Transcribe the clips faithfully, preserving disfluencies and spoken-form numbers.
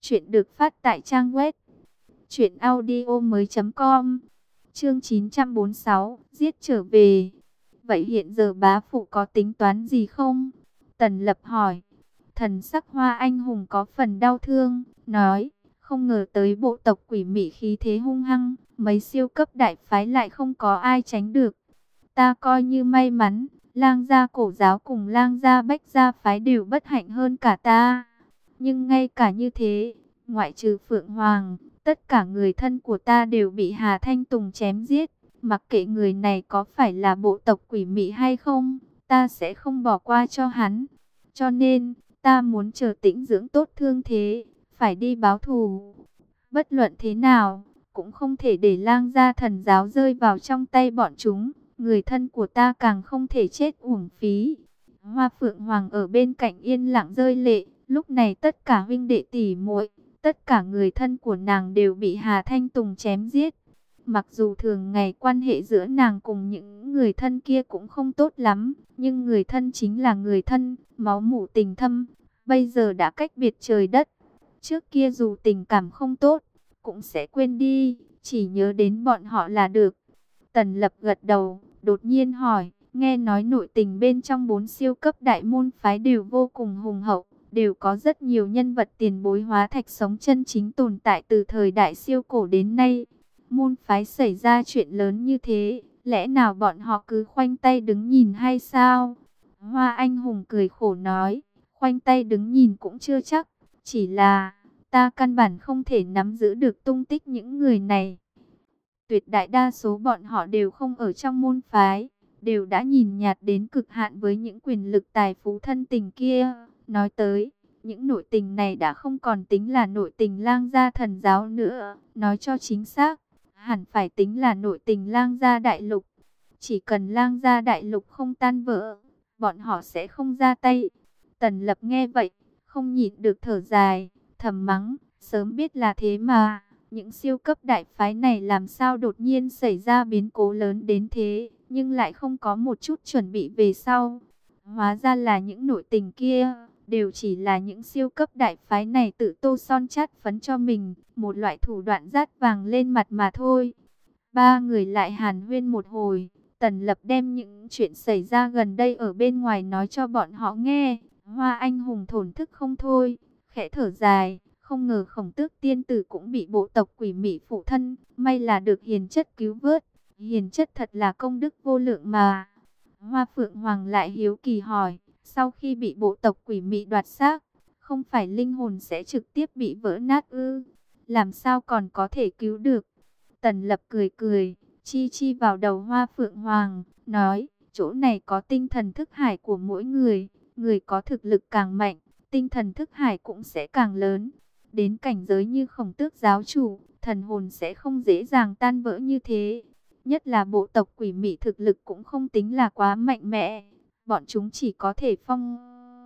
Chuyện được phát tại trang web truyện audio mới chấm com. Chương chín trăm bốn mươi sáu, giết trở về. Vậy hiện giờ bá phụ có tính toán gì không? Tần Lập hỏi. Thần sắc Hoa Anh Hùng có phần đau thương, nói, không ngờ tới bộ tộc quỷ mị khí thế hung hăng, mấy siêu cấp đại phái lại không có ai tránh được. Ta coi như may mắn, Lang gia cổ giáo cùng Lang gia bách gia phái đều bất hạnh hơn cả ta. Nhưng ngay cả như thế, ngoại trừ Phượng Hoàng, tất cả người thân của ta đều bị Hà Thanh Tùng chém giết. Mặc kệ người này có phải là bộ tộc quỷ mị hay không, ta sẽ không bỏ qua cho hắn. Cho nên, ta muốn chờ tĩnh dưỡng tốt thương thế, phải đi báo thù. Bất luận thế nào, cũng không thể để Lang gia thần giáo rơi vào trong tay bọn chúng. Người thân của ta càng không thể chết uổng phí. Hoa Phượng Hoàng ở bên cạnh yên lặng rơi lệ. Lúc này tất cả huynh đệ tỷ muội, tất cả người thân của nàng đều bị Hà Thanh Tùng chém giết. Mặc dù thường ngày quan hệ giữa nàng cùng những người thân kia cũng không tốt lắm, nhưng người thân chính là người thân, máu mủ tình thâm, bây giờ đã cách biệt trời đất. Trước kia dù tình cảm không tốt, cũng sẽ quên đi, chỉ nhớ đến bọn họ là được. Tần Lập gật đầu, đột nhiên hỏi, nghe nói nội tình bên trong bốn siêu cấp đại môn phái đều vô cùng hùng hậu, đều có rất nhiều nhân vật tiền bối hóa thạch sống chân chính tồn tại từ thời đại siêu cổ đến nay. Môn phái xảy ra chuyện lớn như thế, lẽ nào bọn họ cứ khoanh tay đứng nhìn hay sao? Hoa Anh Hùng cười khổ nói, khoanh tay đứng nhìn cũng chưa chắc, chỉ là ta căn bản không thể nắm giữ được tung tích những người này. Tuyệt đại đa số bọn họ đều không ở trong môn phái, đều đã nhìn nhạt đến cực hạn với những quyền lực tài phú thân tình kia. Nói tới, những nội tình này đã không còn tính là nội tình Lang gia thần giáo nữa. Nói cho chính xác, hẳn phải tính là nội tình Lang gia đại lục. Chỉ cần Lang gia đại lục không tan vỡ, bọn họ sẽ không ra tay. Tần Lập nghe vậy, không nhịn được thở dài, thầm mắng, sớm biết là thế mà. Những siêu cấp đại phái này làm sao đột nhiên xảy ra biến cố lớn đến thế, nhưng lại không có một chút chuẩn bị về sau. Hóa ra là những nội tình kia, đều chỉ là những siêu cấp đại phái này tự tô son chát phấn cho mình, một loại thủ đoạn rát vàng lên mặt mà thôi. Ba người lại hàn huyên một hồi, Tần Lập đem những chuyện xảy ra gần đây ở bên ngoài nói cho bọn họ nghe. Hoa Anh Hùng thổn thức không thôi, khẽ thở dài. Không ngờ Khổng Tước tiên tử cũng bị bộ tộc quỷ mị phụ thân, may là được Hiền Chất cứu vớt. Hiền Chất thật là công đức vô lượng mà. Hoa Phượng Hoàng lại hiếu kỳ hỏi, sau khi bị bộ tộc quỷ mị đoạt xác, không phải linh hồn sẽ trực tiếp bị vỡ nát ư? Làm sao còn có thể cứu được? Tần Lập cười cười, chi chi vào đầu Hoa Phượng Hoàng, nói, chỗ này có tinh thần thức hải của mỗi người, người có thực lực càng mạnh, tinh thần thức hải cũng sẽ càng lớn. Đến cảnh giới như Khổng Tước giáo chủ, thần hồn sẽ không dễ dàng tan vỡ như thế. Nhất là bộ tộc quỷ mị thực lực cũng không tính là quá mạnh mẽ. Bọn chúng chỉ có thể phong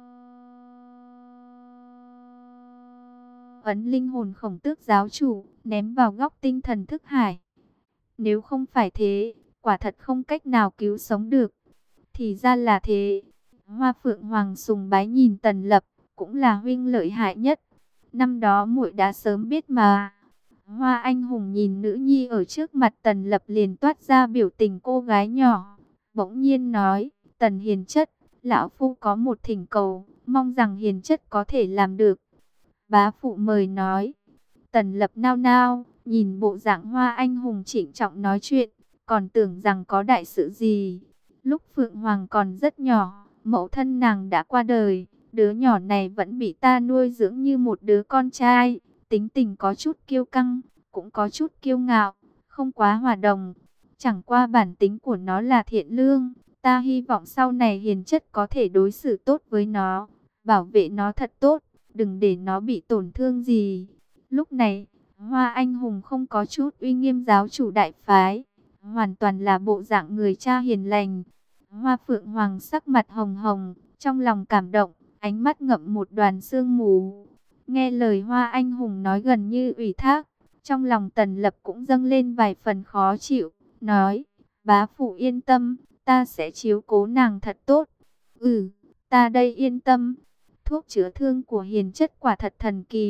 ấn linh hồn Khổng Tước giáo chủ, ném vào góc tinh thần thức hải. Nếu không phải thế, quả thật không cách nào cứu sống được. Thì ra là thế. Hoa Phượng Hoàng sùng bái nhìn Tần Lập, cũng là huynh lợi hại nhất. Năm đó muội đã sớm biết mà. Hoa Anh Hùng nhìn nữ nhi ở trước mặt Tần Lập liền toát ra biểu tình cô gái nhỏ. Bỗng nhiên nói, Tần Hiền Chất, lão phu có một thỉnh cầu, mong rằng Hiền Chất có thể làm được. Bá phụ mời nói. Tần Lập nao nao, nhìn bộ dạng Hoa Anh Hùng trịnh trọng nói chuyện, còn tưởng rằng có đại sự gì. Lúc Phượng Hoàng còn rất nhỏ, mẫu thân nàng đã qua đời. Đứa nhỏ này vẫn bị ta nuôi dưỡng như một đứa con trai, tính tình có chút kiêu căng, cũng có chút kiêu ngạo, không quá hòa đồng. Chẳng qua bản tính của nó là thiện lương, ta hy vọng sau này Hiền Chất có thể đối xử tốt với nó, bảo vệ nó thật tốt, đừng để nó bị tổn thương gì. Lúc này, Hoa Anh Hùng không có chút uy nghiêm giáo chủ đại phái, hoàn toàn là bộ dạng người cha hiền lành. Hoa Phượng Hoàng sắc mặt hồng hồng, trong lòng cảm động, ánh mắt ngậm một đoàn sương mù. Nghe lời Hoa Anh Hùng nói gần như ủy thác, trong lòng Tần Lập cũng dâng lên vài phần khó chịu, nói, bá phụ yên tâm, ta sẽ chiếu cố nàng thật tốt. Ừ, ta đây yên tâm. Thuốc chữa thương của Hiền Chất quả thật thần kỳ,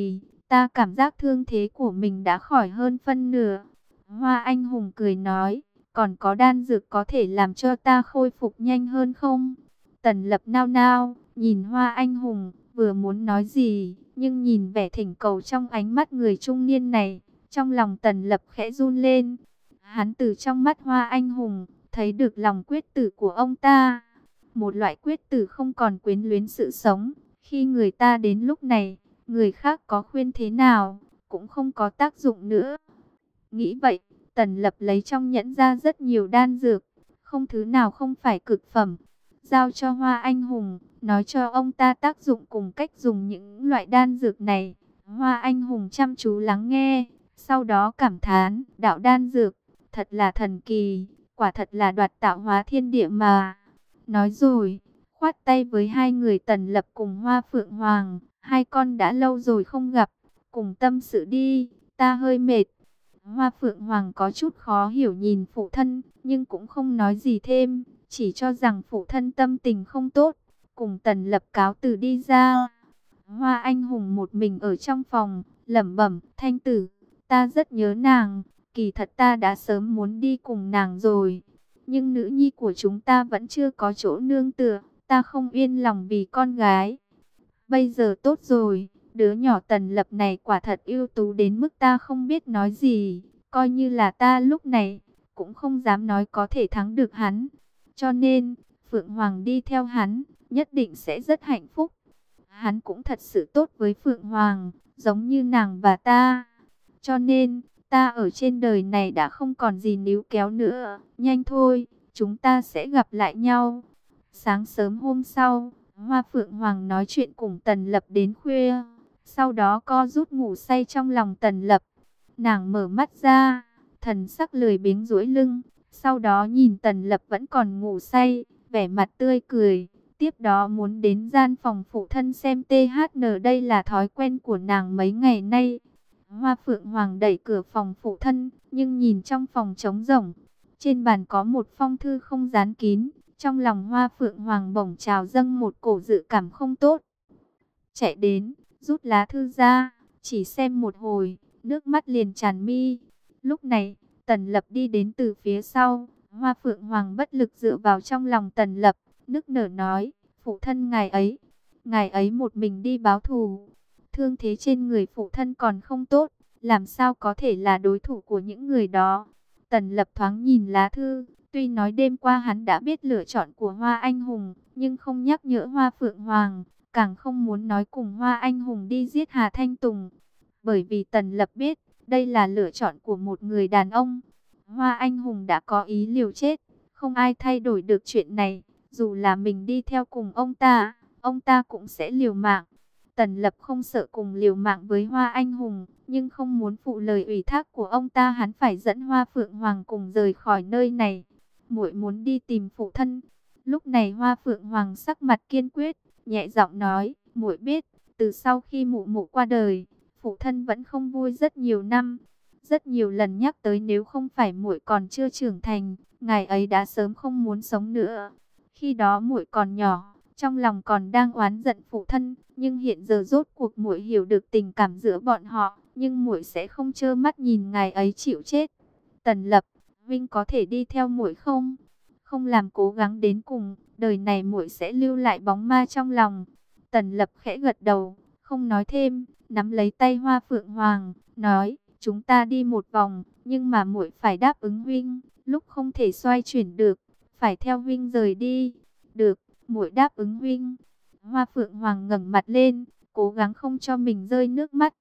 Ta cảm giác thương thế của mình đã khỏi hơn phân nửa. Hoa Anh Hùng cười nói, còn có đan dược có thể làm cho ta khôi phục nhanh hơn không? Tần Lập nao nao, nhìn Hoa Anh Hùng, vừa muốn nói gì, nhưng nhìn vẻ thỉnh cầu trong ánh mắt người trung niên này, trong lòng Tần Lập khẽ run lên. Hắn từ trong mắt Hoa Anh Hùng, thấy được lòng quyết tử của ông ta. Một loại quyết tử không còn quyến luyến sự sống. Khi người ta đến lúc này, người khác có khuyên thế nào, cũng không có tác dụng nữa. Nghĩ vậy, Tần Lập lấy trong nhẫn ra rất nhiều đan dược, không thứ nào không phải cực phẩm. Giao cho Hoa Anh Hùng, nói cho ông ta tác dụng cùng cách dùng những loại đan dược này. Hoa Anh Hùng chăm chú lắng nghe, sau đó cảm thán, đạo đan dược, thật là thần kỳ, quả thật là đoạt tạo hóa thiên địa mà. Nói rồi, khoát tay với hai người Tần Lập cùng Hoa Phượng Hoàng, hai con đã lâu rồi không gặp, cùng tâm sự đi, ta hơi mệt. Hoa Phượng Hoàng có chút khó hiểu nhìn phụ thân, nhưng cũng không nói gì thêm, chỉ cho rằng phụ thân tâm tình không tốt, cùng Tần Lập cáo từ đi ra. Hoa Anh Hùng một mình ở trong phòng, lẩm bẩm, Thanh Tử, ta rất nhớ nàng, kỳ thật ta đã sớm muốn đi cùng nàng rồi, nhưng nữ nhi của chúng ta vẫn chưa có chỗ nương tựa, ta không yên lòng vì con gái. Bây giờ tốt rồi, đứa nhỏ Tần Lập này quả thật ưu tú đến mức ta không biết nói gì, coi như là ta lúc này, cũng không dám nói có thể thắng được hắn. Cho nên, Phượng Hoàng đi theo hắn, nhất định sẽ rất hạnh phúc. Hắn cũng thật sự tốt với Phượng Hoàng, giống như nàng và ta. Cho nên, ta ở trên đời này đã không còn gì níu kéo nữa. Nhanh thôi, chúng ta sẽ gặp lại nhau. Sáng sớm hôm sau, Hoa Phượng Hoàng nói chuyện cùng Tần Lập đến khuya. Sau đó co rút ngủ say trong lòng Tần Lập. Nàng mở mắt ra, thần sắc lười biếng duỗi lưng. Sau đó nhìn Tần Lập vẫn còn ngủ say, vẻ mặt tươi cười. Tiếp đó muốn đến gian phòng phụ thân xem tê hát en, đây là thói quen của nàng mấy ngày nay. Hoa Phượng Hoàng đẩy cửa phòng phụ thân, nhưng nhìn trong phòng trống rỗng. Trên bàn có một phong thư không dán kín. Trong lòng Hoa Phượng Hoàng bỗng trào dâng một cổ dự cảm không tốt. Chạy đến, rút lá thư ra, chỉ xem một hồi, nước mắt liền tràn mi. Lúc này, Tần Lập đi đến từ phía sau. Hoa Phượng Hoàng bất lực dựa vào trong lòng Tần Lập, nức nở nói, phụ thân ngài ấy, ngài ấy một mình đi báo thù. Thương thế trên người phụ thân còn không tốt, làm sao có thể là đối thủ của những người đó. Tần Lập thoáng nhìn lá thư, tuy nói đêm qua hắn đã biết lựa chọn của Hoa Anh Hùng, nhưng không nhắc nhở Hoa Phượng Hoàng, càng không muốn nói cùng Hoa Anh Hùng đi giết Hà Thanh Tùng. Bởi vì Tần Lập biết, đây là lựa chọn của một người đàn ông. Hoa Anh Hùng đã có ý liều chết, không ai thay đổi được chuyện này. Dù là mình đi theo cùng ông ta, ông ta cũng sẽ liều mạng. Tần Lập không sợ cùng liều mạng với Hoa Anh Hùng, nhưng không muốn phụ lời ủy thác của ông ta, hắn phải dẫn Hoa Phượng Hoàng cùng rời khỏi nơi này. Muội muốn đi tìm phụ thân. Lúc này Hoa Phượng Hoàng sắc mặt kiên quyết, nhẹ giọng nói, muội biết, từ sau khi mụ mụ qua đời, phụ thân vẫn không vui rất nhiều năm. Rất nhiều lần nhắc tới nếu không phải muội còn chưa trưởng thành, ngài ấy đã sớm không muốn sống nữa. Khi đó muội còn nhỏ, trong lòng còn đang oán giận phụ thân, nhưng hiện giờ rốt cuộc muội hiểu được tình cảm giữa bọn họ, nhưng muội sẽ không trơ mắt nhìn ngài ấy chịu chết. Tần Lập, Vinh có thể đi theo muội không? Không làm cố gắng đến cùng, đời này muội sẽ lưu lại bóng ma trong lòng. Tần Lập khẽ gật đầu, không nói thêm, nắm lấy tay Hoa Phượng Hoàng, nói, chúng ta đi một vòng, nhưng mà muội phải đáp ứng Vinh, lúc không thể xoay chuyển được, phải theo Vinh rời đi. Được, muội đáp ứng Vinh. Hoa Phượng Hoàng ngẩng mặt lên, cố gắng không cho mình rơi nước mắt.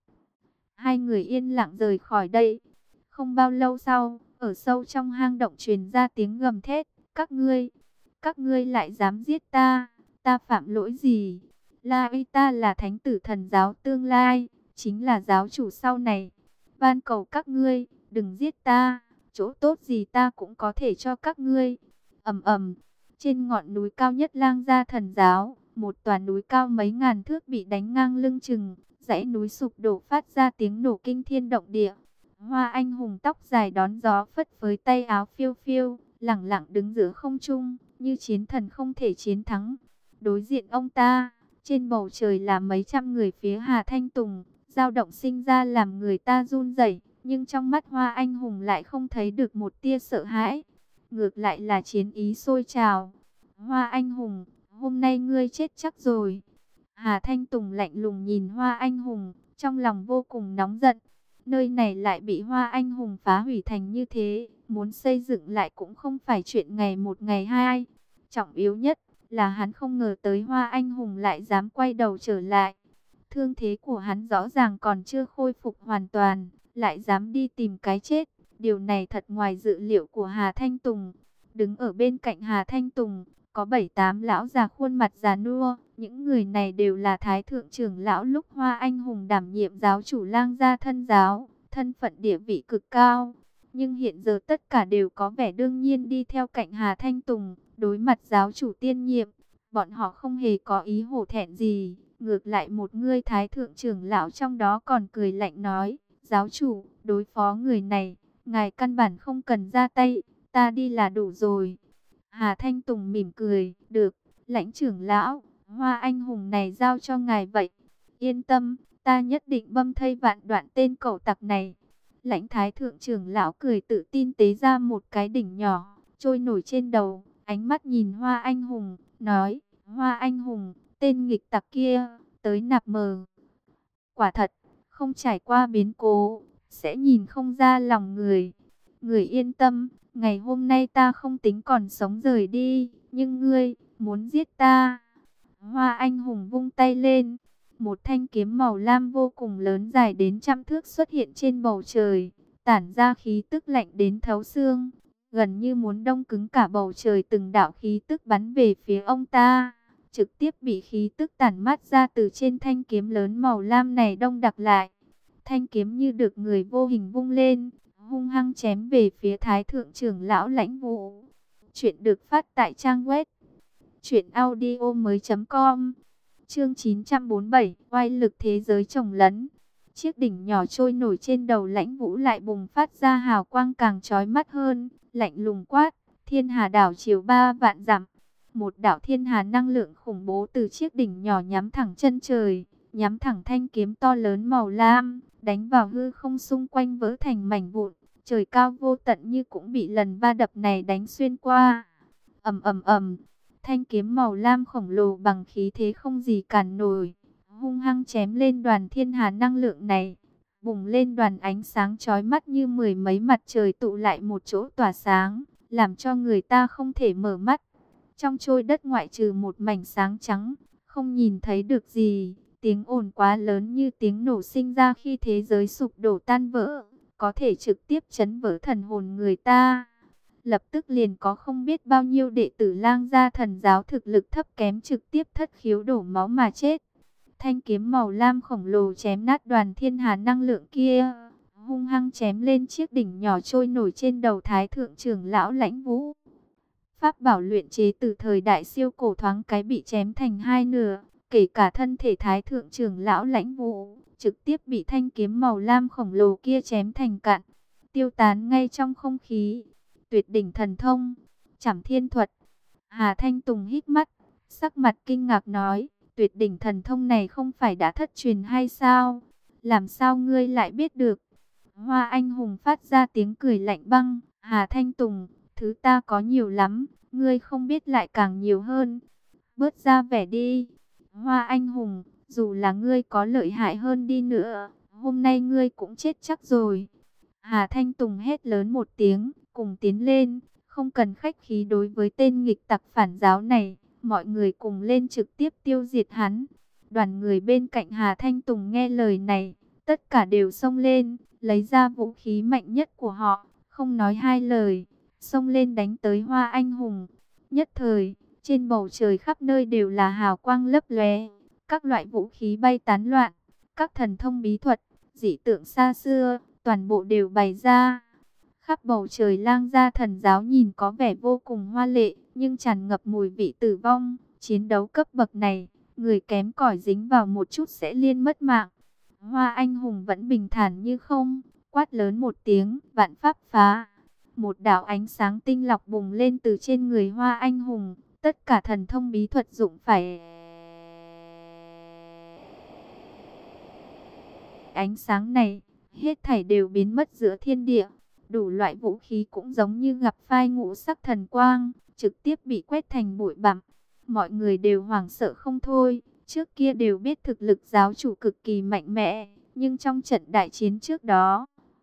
Hai người yên lặng rời khỏi đây. Không bao lâu sau, ở sâu trong hang động truyền ra tiếng gầm thét, các ngươi, các ngươi lại dám giết ta, ta phạm lỗi gì? La uy ta là thánh tử thần giáo tương lai, chính là giáo chủ sau này. Van cầu các ngươi, đừng giết ta, chỗ tốt gì ta cũng có thể cho các ngươi. Ầm ầm, trên ngọn núi cao nhất Lang Gia thần giáo, một tòa núi cao mấy ngàn thước bị đánh ngang lưng chừng, dãy núi sụp đổ phát ra tiếng nổ kinh thiên động địa. Hoa Anh Hùng tóc dài đón gió phất phới, tay áo phiêu phiêu, lẳng lặng đứng giữa không trung, như chiến thần không thể chiến thắng. Đối diện ông ta, trên bầu trời là mấy trăm người phía Hà Thanh Tùng, dao động sinh ra làm người ta run rẩy, nhưng trong mắt Hoa Anh Hùng lại không thấy được một tia sợ hãi, ngược lại là chiến ý sôi trào. Hoa Anh Hùng, hôm nay ngươi chết chắc rồi. Hà Thanh Tùng lạnh lùng nhìn Hoa Anh Hùng, trong lòng vô cùng nóng giận. Nơi này lại bị Hoa Anh Hùng phá hủy thành như thế, muốn xây dựng lại cũng không phải chuyện ngày một ngày hai. Trọng yếu nhất là hắn không ngờ tới Hoa Anh Hùng lại dám quay đầu trở lại. Thương thế của hắn rõ ràng còn chưa khôi phục hoàn toàn, lại dám đi tìm cái chết. Điều này thật ngoài dự liệu của Hà Thanh Tùng. Đứng ở bên cạnh Hà Thanh Tùng, có bảy tám lão già khuôn mặt già nua. Những người này đều là Thái Thượng trưởng lão lúc Hoa Anh Hùng đảm nhiệm giáo chủ Lang Gia Thân Giáo, thân phận địa vị cực cao. Nhưng hiện giờ tất cả đều có vẻ đương nhiên đi theo cạnh Hà Thanh Tùng, đối mặt giáo chủ tiên nhiệm. Bọn họ không hề có ý hổ thẹn gì, ngược lại một người Thái Thượng trưởng lão trong đó còn cười lạnh nói, giáo chủ, đối phó người này, ngài căn bản không cần ra tay, ta đi là đủ rồi. Hà Thanh Tùng mỉm cười, được, lãnh trưởng lão, Hoa Anh Hùng này giao cho ngài vậy. Yên tâm, ta nhất định băm thây vạn đoạn tên cẩu tặc này. Lãnh Thái Thượng trưởng lão cười tự tin tế ra một cái đỉnh nhỏ, trôi nổi trên đầu, ánh mắt nhìn Hoa Anh Hùng, nói, Hoa Anh Hùng, tên nghịch tặc kia, tới nạp mờ. Quả thật, không trải qua biến cố, sẽ nhìn không ra lòng người. Người yên tâm, ngày hôm nay ta không tính còn sống rời đi, nhưng ngươi, muốn giết ta. Hoa Anh Hùng vung tay lên, một thanh kiếm màu lam vô cùng lớn dài đến trăm thước xuất hiện trên bầu trời, tản ra khí tức lạnh đến thấu xương, gần như muốn đông cứng cả bầu trời. Từng đạo khí tức bắn về phía ông ta, trực tiếp bị khí tức tản mát ra từ trên thanh kiếm lớn màu lam này đông đặc lại. Thanh kiếm như được người vô hình vung lên, hung hăng chém về phía Thái Thượng trưởng lão Lãnh Vũ. Chuyện được phát tại trang web truyện audio mới chấm com. Chương chín trăm bốn mươi bảy, oai lực thế giới chồng lấn. Chiếc đỉnh nhỏ trôi nổi trên đầu Lãnh Vũ lại bùng phát ra hào quang càng chói mắt hơn, lạnh lùng quát, Thiên Hà đảo chiều ba vạn dặm. Một đạo thiên hà năng lượng khủng bố từ chiếc đỉnh nhỏ nhắm thẳng chân trời, nhắm thẳng thanh kiếm to lớn màu lam, đánh vào hư không xung quanh vỡ thành mảnh vụn. Trời cao vô tận như cũng bị lần va đập này đánh xuyên qua. Ầm ầm ầm, thanh kiếm màu lam khổng lồ bằng khí thế không gì cản nổi, hung hăng chém lên đoàn thiên hà năng lượng này, bùng lên đoàn ánh sáng chói mắt như mười mấy mặt trời tụ lại một chỗ tỏa sáng, làm cho người ta không thể mở mắt. Trong trôi đất ngoại trừ một mảnh sáng trắng, không nhìn thấy được gì. Tiếng ồn quá lớn như tiếng nổ sinh ra khi thế giới sụp đổ tan vỡ, có thể trực tiếp chấn vỡ thần hồn người ta. Lập tức liền có không biết bao nhiêu đệ tử Lang Gia Thần Giáo thực lực thấp kém trực tiếp thất khiếu đổ máu mà chết. Thanh kiếm màu lam khổng lồ chém nát đoàn thiên hà năng lượng kia, hung hăng chém lên chiếc đỉnh nhỏ trôi nổi trên đầu Thái Thượng trưởng lão Lãnh Vũ. Pháp bảo luyện chế từ thời đại siêu cổ thoáng cái bị chém thành hai nửa, kể cả thân thể Thái Thượng trưởng lão Lãnh Vũ, trực tiếp bị thanh kiếm màu lam khổng lồ kia chém thành cạn, tiêu tán ngay trong không khí. Tuyệt đỉnh thần thông, Trảm Thiên Thuật. Hà Thanh Tùng hít mắt, sắc mặt kinh ngạc nói, tuyệt đỉnh thần thông này không phải đã thất truyền hay sao? Làm sao ngươi lại biết được? Hoa Anh Hùng phát ra tiếng cười lạnh băng, Hà Thanh Tùng, thứ ta có nhiều lắm, ngươi không biết lại càng nhiều hơn. Bớt ra vẻ đi. Hoa Anh Hùng, dù là ngươi có lợi hại hơn đi nữa, hôm nay ngươi cũng chết chắc rồi. Hà Thanh Tùng hét lớn một tiếng, cùng tiến lên, không cần khách khí đối với tên nghịch tặc phản giáo này, mọi người cùng lên trực tiếp tiêu diệt hắn. Đoàn người bên cạnh Hà Thanh Tùng nghe lời này, tất cả đều xông lên, lấy ra vũ khí mạnh nhất của họ, không nói hai lời, xông lên đánh tới Hoa Anh Hùng. Nhất thời, trên bầu trời khắp nơi đều là hào quang lấp lóe, các loại vũ khí bay tán loạn, các thần thông bí thuật, dị tượng xa xưa, toàn bộ đều bày ra. Khắp bầu trời Lang Gia Thần Giáo nhìn có vẻ vô cùng hoa lệ, nhưng tràn ngập mùi vị tử vong. Chiến đấu cấp bậc này, người kém cỏi dính vào một chút sẽ liên mất mạng. Hoa Anh Hùng vẫn bình thản như không, quát lớn một tiếng, vạn pháp phá. Một đạo ánh sáng tinh lọc bùng lên từ trên người Hoa Anh Hùng, tất cả thần thông bí thuật dụng phải ánh sáng này, hết thảy đều biến mất giữa thiên địa. Đủ loại vũ khí cũng giống như gặp phai ngũ sắc thần quang, trực tiếp bị quét thành bụi bặm. Mọi người đều hoảng sợ không thôi. Trước kia đều biết thực lực giáo chủ cực kỳ mạnh mẽ, nhưng trong trận đại chiến trước đó,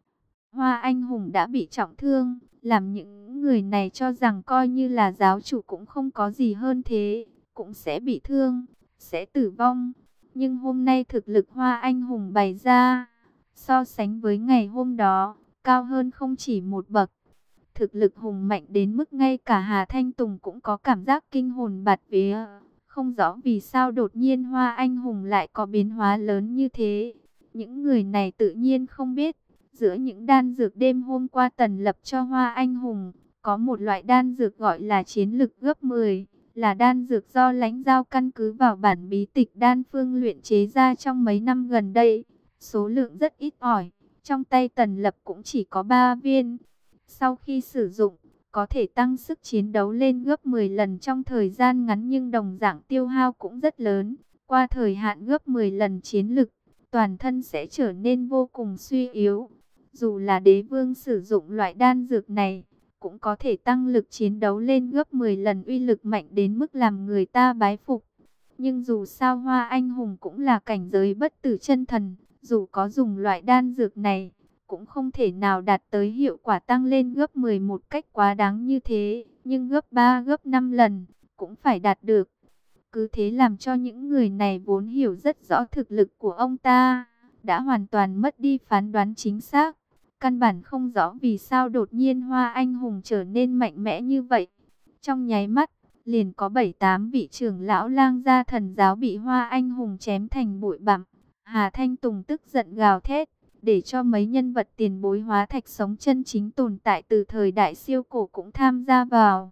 Hoa Anh Hùng đã bị trọng thương, làm những người này cho rằng coi như là giáo chủ cũng không có gì hơn thế, cũng sẽ bị thương, sẽ tử vong. Nhưng hôm nay thực lực Hoa Anh Hùng bày ra, so sánh với ngày hôm đó, cao hơn không chỉ một bậc. Thực lực hùng mạnh đến mức ngay cả Hà Thanh Tùng cũng có cảm giác kinh hồn bạt vía. Không rõ vì sao đột nhiên Hoa Anh Hùng lại có biến hóa lớn như thế. Những người này tự nhiên không biết, giữa những đan dược đêm hôm qua Tần Lập cho Hoa Anh Hùng, có một loại đan dược gọi là chiến lực gấp mười, là đan dược do Lãnh Giao căn cứ vào bản bí tịch đan phương luyện chế ra trong mấy năm gần đây. Số lượng rất ít ỏi, trong tay Tần Lập cũng chỉ có ba viên. Sau khi sử dụng, có thể tăng sức chiến đấu lên gấp mười lần trong thời gian ngắn, nhưng đồng dạng tiêu hao cũng rất lớn. Qua thời hạn gấp mười lần chiến lực, toàn thân sẽ trở nên vô cùng suy yếu. Dù là đế vương sử dụng loại đan dược này, cũng có thể tăng lực chiến đấu lên gấp mười lần, uy lực mạnh đến mức làm người ta bái phục. Nhưng dù sao Hoa Anh Hùng cũng là cảnh giới bất tử chân thần, dù có dùng loại đan dược này, cũng không thể nào đạt tới hiệu quả tăng lên gấp mười một cách quá đáng như thế, nhưng gấp ba gấp năm lần cũng phải đạt được. Cứ thế làm cho những người này vốn hiểu rất rõ thực lực của ông ta, đã hoàn toàn mất đi phán đoán chính xác. Căn bản không rõ vì sao đột nhiên Hoa Anh Hùng trở nên mạnh mẽ như vậy. Trong nháy mắt, liền có bảy tám vị trưởng lão Lang Gia Thần Giáo bị Hoa Anh Hùng chém thành bụi bặm. Hà Thanh Tùng tức giận gào thét, để cho mấy nhân vật tiền bối hóa thạch sống chân chính tồn tại từ thời đại siêu cổ cũng tham gia vào.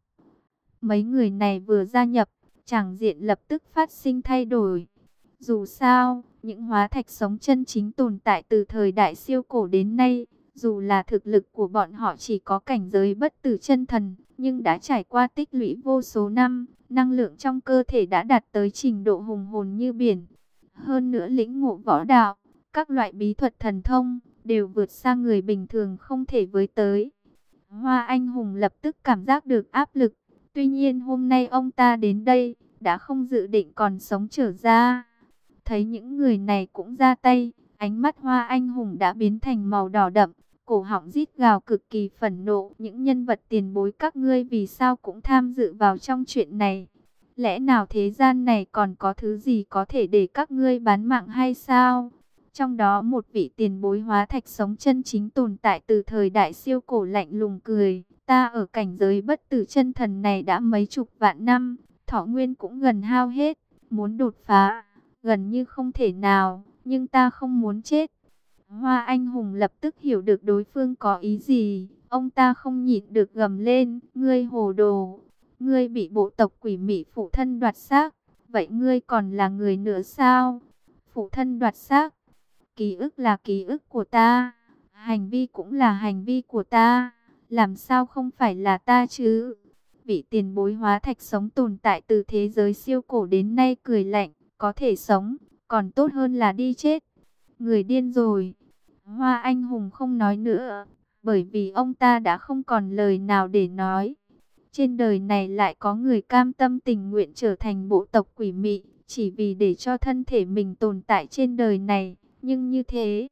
Mấy người này vừa gia nhập, tràng diện lập tức phát sinh thay đổi. Dù sao, những hóa thạch sống chân chính tồn tại từ thời đại siêu cổ đến nay, dù là thực lực của bọn họ chỉ có cảnh giới bất tử chân thần, nhưng đã trải qua tích lũy vô số năm, năng lượng trong cơ thể đã đạt tới trình độ hùng hồn như biển. Hơn nữa lĩnh ngộ võ đạo, các loại bí thuật thần thông, đều vượt xa người bình thường không thể với tới. Hoa Anh Hùng lập tức cảm giác được áp lực. Tuy nhiên hôm nay ông ta đến đây, đã không dự định còn sống trở ra. Thấy những người này cũng ra tay, ánh mắt Hoa Anh Hùng đã biến thành màu đỏ đậm, cổ họng rít gào cực kỳ phẫn nộ. Những nhân vật tiền bối các ngươi vì sao cũng tham dự vào trong chuyện này? Lẽ nào thế gian này còn có thứ gì có thể để các ngươi bán mạng hay sao? Trong đó một vị tiền bối hóa thạch sống chân chính tồn tại từ thời đại siêu cổ lạnh lùng cười. Ta ở cảnh giới bất tử chân thần này đã mấy chục vạn năm, thọ nguyên cũng gần hao hết, muốn đột phá, gần như không thể nào, nhưng ta không muốn chết. Hoa Anh Hùng lập tức hiểu được đối phương có ý gì, ông ta không nhịn được gầm lên, ngươi hồ đồ, ngươi bị bộ tộc quỷ mị phụ thân đoạt xác, vậy ngươi còn là người nữa sao? Phụ thân đoạt xác, ký ức là ký ức của ta, hành vi cũng là hành vi của ta, làm sao không phải là ta chứ? Vị tiền bối hóa thạch sống tồn tại từ thế giới siêu cổ đến nay cười lạnh, có thể sống, còn tốt hơn là đi chết. Người điên rồi. Hoa Anh Hùng không nói nữa, bởi vì ông ta đã không còn lời nào để nói. Trên đời này lại có người cam tâm tình nguyện trở thành bộ tộc quỷ mị, chỉ vì để cho thân thể mình tồn tại trên đời này. Nhưng như thế,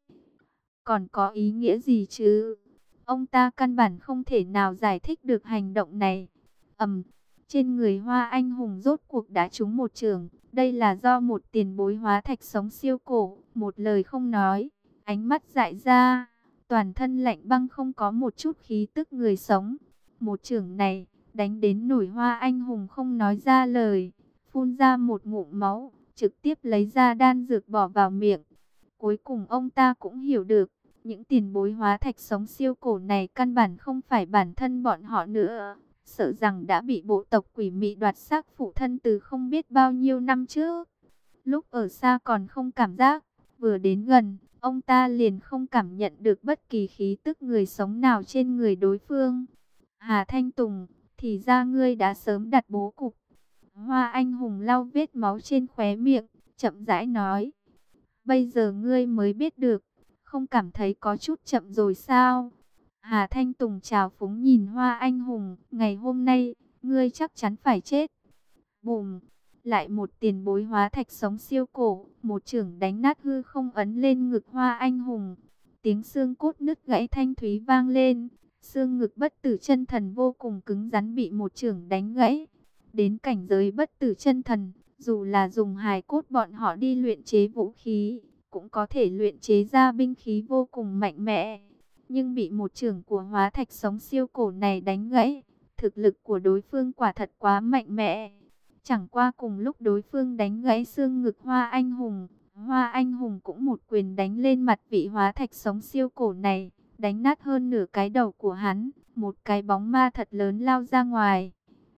còn có ý nghĩa gì chứ? Ông ta căn bản không thể nào giải thích được hành động này. Ầm, trên người Hoa Anh Hùng rốt cuộc đã trúng một chưởng. Đây là do một tiền bối hóa thạch sống siêu cổ, một lời không nói, ánh mắt dại ra, toàn thân lạnh băng không có một chút khí tức người sống. Một chưởng này, đánh đến nổi Hoa Anh Hùng không nói ra lời, phun ra một ngụm máu, trực tiếp lấy ra đan dược bỏ vào miệng. Cuối cùng ông ta cũng hiểu được, những tiền bối hóa thạch sống siêu cổ này căn bản không phải bản thân bọn họ nữa. Sợ rằng đã bị bộ tộc quỷ mị đoạt xác phụ thân từ không biết bao nhiêu năm trước. Lúc ở xa còn không cảm giác, vừa đến gần, ông ta liền không cảm nhận được bất kỳ khí tức người sống nào trên người đối phương. Hà Thanh Tùng, thì ra ngươi đã sớm đặt bố cục. Hoa Anh Hùng lau vết máu trên khóe miệng, chậm rãi nói. Bây giờ ngươi mới biết được, không cảm thấy có chút chậm rồi sao? Hà Thanh Tùng trào phúng nhìn Hoa Anh Hùng, ngày hôm nay, ngươi chắc chắn phải chết. Bùm, lại một tiền bối hóa thạch sống siêu cổ, một chưởng đánh nát hư không ấn lên ngực Hoa Anh Hùng. Tiếng xương cốt nứt gãy thanh thúy vang lên, xương ngực bất tử chân thần vô cùng cứng rắn bị một chưởng đánh gãy. Đến cảnh giới bất tử chân thần, dù là dùng hài cốt bọn họ đi luyện chế vũ khí, cũng có thể luyện chế ra binh khí vô cùng mạnh mẽ. Nhưng bị một chưởng của hóa thạch sống siêu cổ này đánh gãy, thực lực của đối phương quả thật quá mạnh mẽ. Chẳng qua cùng lúc đối phương đánh gãy xương ngực Hoa Anh Hùng, Hoa Anh Hùng cũng một quyền đánh lên mặt vị hóa thạch sống siêu cổ này, đánh nát hơn nửa cái đầu của hắn, một cái bóng ma thật lớn lao ra ngoài.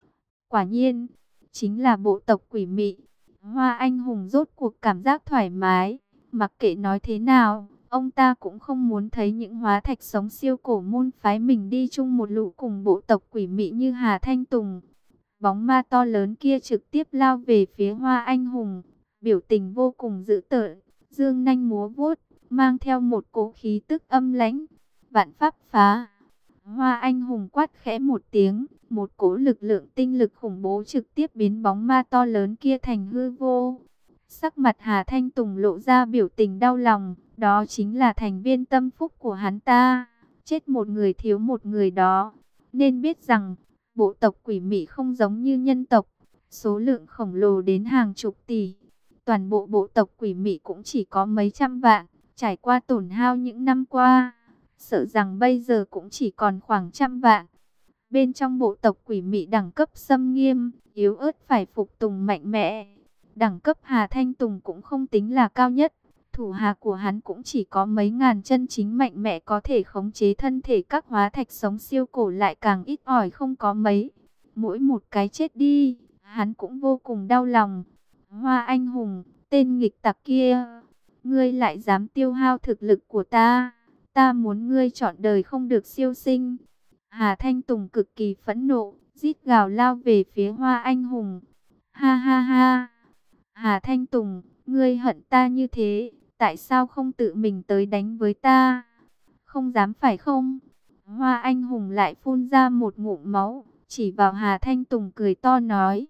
Quả nhiên, chính là bộ tộc quỷ mị. Hoa Anh Hùng rốt cuộc cảm giác thoải mái, mặc kệ nói thế nào, ông ta cũng không muốn thấy những hóa thạch sống siêu cổ môn phái mình đi chung một lũ cùng bộ tộc quỷ mị như Hà Thanh Tùng. Bóng ma to lớn kia trực tiếp lao về phía Hoa Anh Hùng, biểu tình vô cùng dữ tợn, dương nanh múa vuốt, mang theo một cỗ khí tức âm lãnh. Vạn pháp phá. Hoa Anh Hùng quát khẽ một tiếng, một cỗ lực lượng tinh lực khủng bố trực tiếp biến bóng ma to lớn kia thành hư vô. Sắc mặt Hà Thanh Tùng lộ ra biểu tình đau lòng, đó chính là thành viên tâm phúc của hắn ta, chết một người thiếu một người đó. Nên biết rằng, bộ tộc quỷ mị không giống như nhân tộc, số lượng khổng lồ đến hàng chục tỷ. Toàn bộ bộ tộc quỷ mị cũng chỉ có mấy trăm vạn, trải qua tổn hao những năm qua, sợ rằng bây giờ cũng chỉ còn khoảng trăm vạn. Bên trong bộ tộc quỷ mị đẳng cấp xâm nghiêm, yếu ớt phải phục tùng mạnh mẽ. Đẳng cấp Hà Thanh Tùng cũng không tính là cao nhất. Thủ hạ của hắn cũng chỉ có mấy ngàn chân chính mạnh mẽ có thể khống chế thân thể các hóa thạch sống siêu cổ lại càng ít ỏi không có mấy. Mỗi một cái chết đi, hắn cũng vô cùng đau lòng. Hoa Anh Hùng, tên nghịch tặc kia, ngươi lại dám tiêu hao thực lực của ta. Ta muốn ngươi trọn đời không được siêu sinh. Hà Thanh Tùng cực kỳ phẫn nộ, rít gào lao về phía Hoa Anh Hùng. Ha ha ha. Hà Thanh Tùng, ngươi hận ta như thế, tại sao không tự mình tới đánh với ta? Không dám phải không? Hoa Anh Hùng lại phun ra một ngụm máu, chỉ vào Hà Thanh Tùng cười to nói.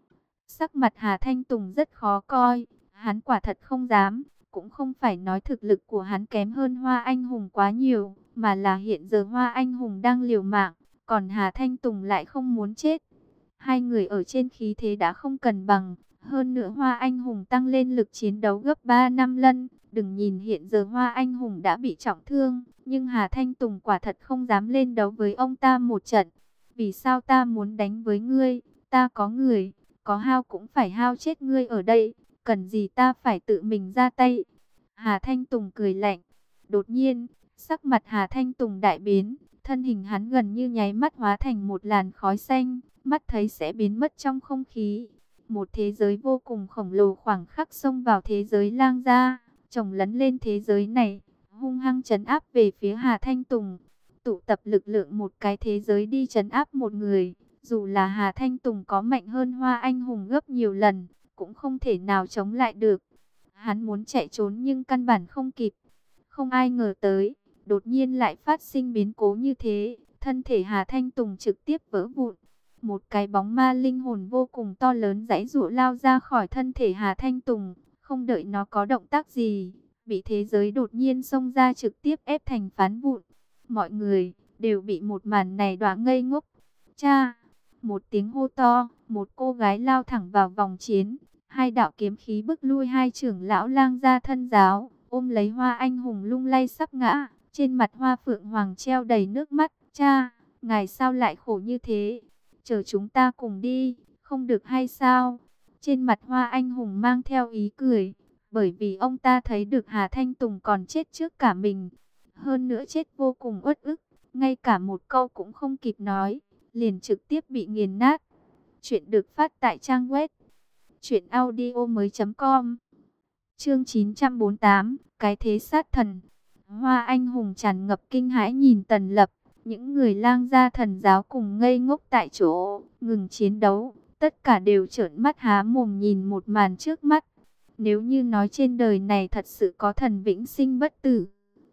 Sắc mặt Hà Thanh Tùng rất khó coi, hắn quả thật không dám, cũng không phải nói thực lực của hắn kém hơn Hoa Anh Hùng quá nhiều, mà là hiện giờ Hoa Anh Hùng đang liều mạng, còn Hà Thanh Tùng lại không muốn chết. Hai người ở trên khí thế đã không cần bằng, hơn nữa Hoa Anh Hùng tăng lên lực chiến đấu gấp ba năm lần. Đừng nhìn hiện giờ Hoa Anh Hùng đã bị trọng thương, nhưng Hà Thanh Tùng quả thật không dám lên đấu với ông ta một trận. Vì sao ta muốn đánh với ngươi? Ta có người, có hao cũng phải hao chết ngươi ở đây, cần gì ta phải tự mình ra tay? Hà Thanh Tùng cười lạnh. Đột nhiên, sắc mặt Hà Thanh Tùng đại biến, thân hình hắn gần như nháy mắt hóa thành một làn khói xanh, mắt thấy sẽ biến mất trong không khí. Một thế giới vô cùng khổng lồ khoảng khắc xông vào thế giới lang gia, chồng lấn lên thế giới này, hung hăng trấn áp về phía Hà Thanh Tùng. Tụ tập lực lượng một cái thế giới đi trấn áp một người, dù là Hà Thanh Tùng có mạnh hơn Hoa Anh Hùng gấp nhiều lần, cũng không thể nào chống lại được. Hắn muốn chạy trốn nhưng căn bản không kịp. Không ai ngờ tới, đột nhiên lại phát sinh biến cố như thế, thân thể Hà Thanh Tùng trực tiếp vỡ vụn. Một cái bóng ma linh hồn vô cùng to lớn giãy giụa lao ra khỏi thân thể Hà Thanh Tùng, không đợi nó có động tác gì, bị thế giới đột nhiên xông ra trực tiếp ép thành phán vụn. Mọi người đều bị một màn này đọa ngây ngốc. Cha! Một tiếng hô to, một cô gái lao thẳng vào vòng chiến, hai đạo kiếm khí bức lui hai trưởng lão lang gia thân giáo, ôm lấy Hoa Anh Hùng lung lay sắp ngã, trên mặt Hoa Phượng Hoàng treo đầy nước mắt. Cha! Ngài sao lại khổ như thế? Chờ chúng ta cùng đi, không được hay sao? Trên mặt Hoa Anh Hùng mang theo ý cười, bởi vì ông ta thấy được Hà Thanh Tùng còn chết trước cả mình. Hơn nữa chết vô cùng uất ức, ngay cả một câu cũng không kịp nói, liền trực tiếp bị nghiền nát. Chuyện được phát tại trang web truyện audio mới chấm com. Chương chín trăm bốn mươi tám, cái thế sát thần. Hoa Anh Hùng tràn ngập kinh hãi nhìn Tần Lập. Những người lang gia thần giáo cùng ngây ngốc tại chỗ, ngừng chiến đấu, tất cả đều trợn mắt há mồm nhìn một màn trước mắt. Nếu như nói trên đời này thật sự có thần vĩnh sinh bất tử,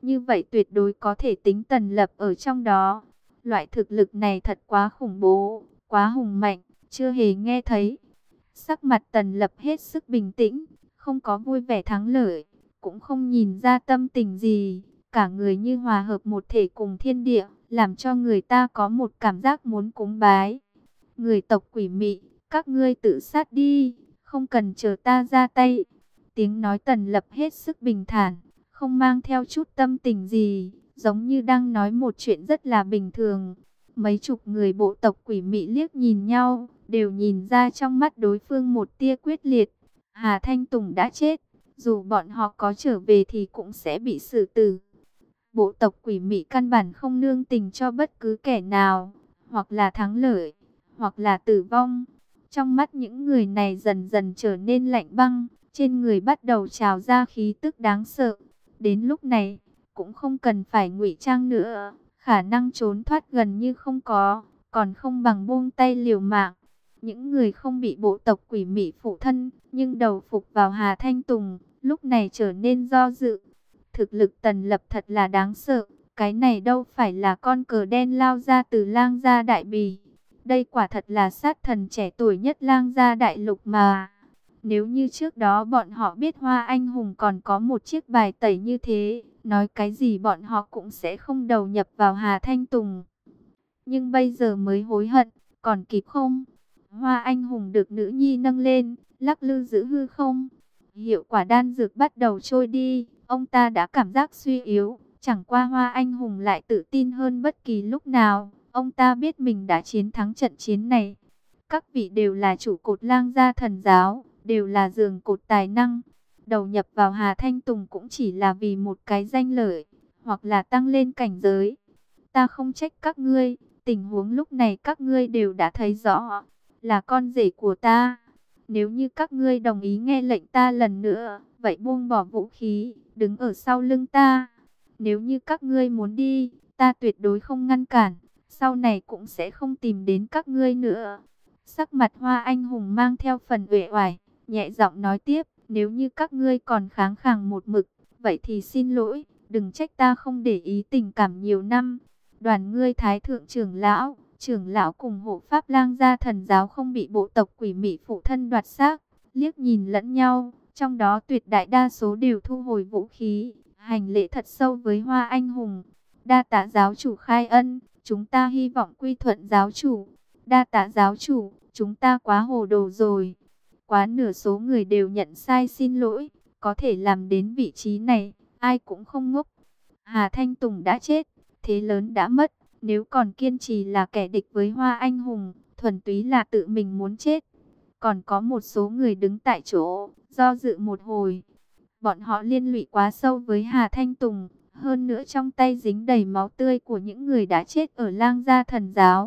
như vậy tuyệt đối có thể tính Tần Lập ở trong đó. Loại thực lực này thật quá khủng bố, quá hùng mạnh, chưa hề nghe thấy. Sắc mặt Tần Lập hết sức bình tĩnh, không có vui vẻ thắng lợi, cũng không nhìn ra tâm tình gì. Cả người như hòa hợp một thể cùng thiên địa, làm cho người ta có một cảm giác muốn cúng bái. Người tộc quỷ mị, các ngươi tự sát đi, không cần chờ ta ra tay. Tiếng nói Tần Lập hết sức bình thản, không mang theo chút tâm tình gì, giống như đang nói một chuyện rất là bình thường. Mấy chục người bộ tộc quỷ mị liếc nhìn nhau, đều nhìn ra trong mắt đối phương một tia quyết liệt. Hà Thanh Tùng đã chết, dù bọn họ có trở về thì cũng sẽ bị xử tử. Bộ tộc quỷ mị căn bản không nương tình cho bất cứ kẻ nào, hoặc là thắng lợi, hoặc là tử vong. Trong mắt những người này dần dần trở nên lạnh băng, trên người bắt đầu trào ra khí tức đáng sợ. Đến lúc này, cũng không cần phải ngụy trang nữa, khả năng trốn thoát gần như không có, còn không bằng buông tay liều mạng. Những người không bị bộ tộc quỷ mị phụ thân, nhưng đầu phục vào Hà Thanh Tùng, lúc này trở nên do dự. Thực lực Tần Lập thật là đáng sợ, cái này đâu phải là con cờ đen lao ra từ Lang gia Đại Bỉ. Đây quả thật là sát thần trẻ tuổi nhất Lang gia Đại Lục mà. Nếu như trước đó bọn họ biết Hoa Anh Hùng còn có một chiếc bài tẩy như thế, nói cái gì bọn họ cũng sẽ không đầu nhập vào Hà Thanh Tùng. Nhưng bây giờ mới hối hận, còn kịp không? Hoa Anh Hùng được nữ nhi nâng lên, lắc lư giữ hư không. Hiệu quả đan dược bắt đầu trôi đi, ông ta đã cảm giác suy yếu. Chẳng qua Hoa Anh Hùng lại tự tin hơn bất kỳ lúc nào. Ông ta biết mình đã chiến thắng trận chiến này. Các vị đều là trụ cột Lang gia thần giáo, đều là giường cột tài năng. Đầu nhập vào Hà Thanh Tùng cũng chỉ là vì một cái danh lợi, hoặc là tăng lên cảnh giới. Ta không trách các ngươi, tình huống lúc này các ngươi đều đã thấy rõ, là con rể của ta. Nếu như các ngươi đồng ý nghe lệnh ta lần nữa, vậy buông bỏ vũ khí, đứng ở sau lưng ta. Nếu như các ngươi muốn đi, ta tuyệt đối không ngăn cản, sau này cũng sẽ không tìm đến các ngươi nữa. Sắc mặt Hoa Anh Hùng mang theo phần uể oải, nhẹ giọng nói tiếp, nếu như các ngươi còn kháng khàng một mực, vậy thì xin lỗi, đừng trách ta không để ý tình cảm nhiều năm. Đoàn ngươi Thái thượng trưởng lão, trưởng lão cùng hộ pháp Lang gia thần giáo không bị bộ tộc quỷ mị phụ thân đoạt xác, liếc nhìn lẫn nhau, trong đó tuyệt đại đa số đều thu hồi vũ khí, hành lễ thật sâu với Hoa Anh Hùng. Đa tạ giáo chủ khai ân, chúng ta hy vọng quy thuận giáo chủ. Đa tạ giáo chủ, chúng ta quá hồ đồ rồi. Quá nửa số người đều nhận sai xin lỗi, có thể làm đến vị trí này, ai cũng không ngốc. Hà Thanh Tùng đã chết, thế lớn đã mất, nếu còn kiên trì là kẻ địch với Hoa Anh Hùng, thuần túy là tự mình muốn chết. Còn có một số người đứng tại chỗ, do dự một hồi. Bọn họ liên lụy quá sâu với Hà Thanh Tùng, hơn nữa trong tay dính đầy máu tươi của những người đã chết ở Lang gia thần giáo.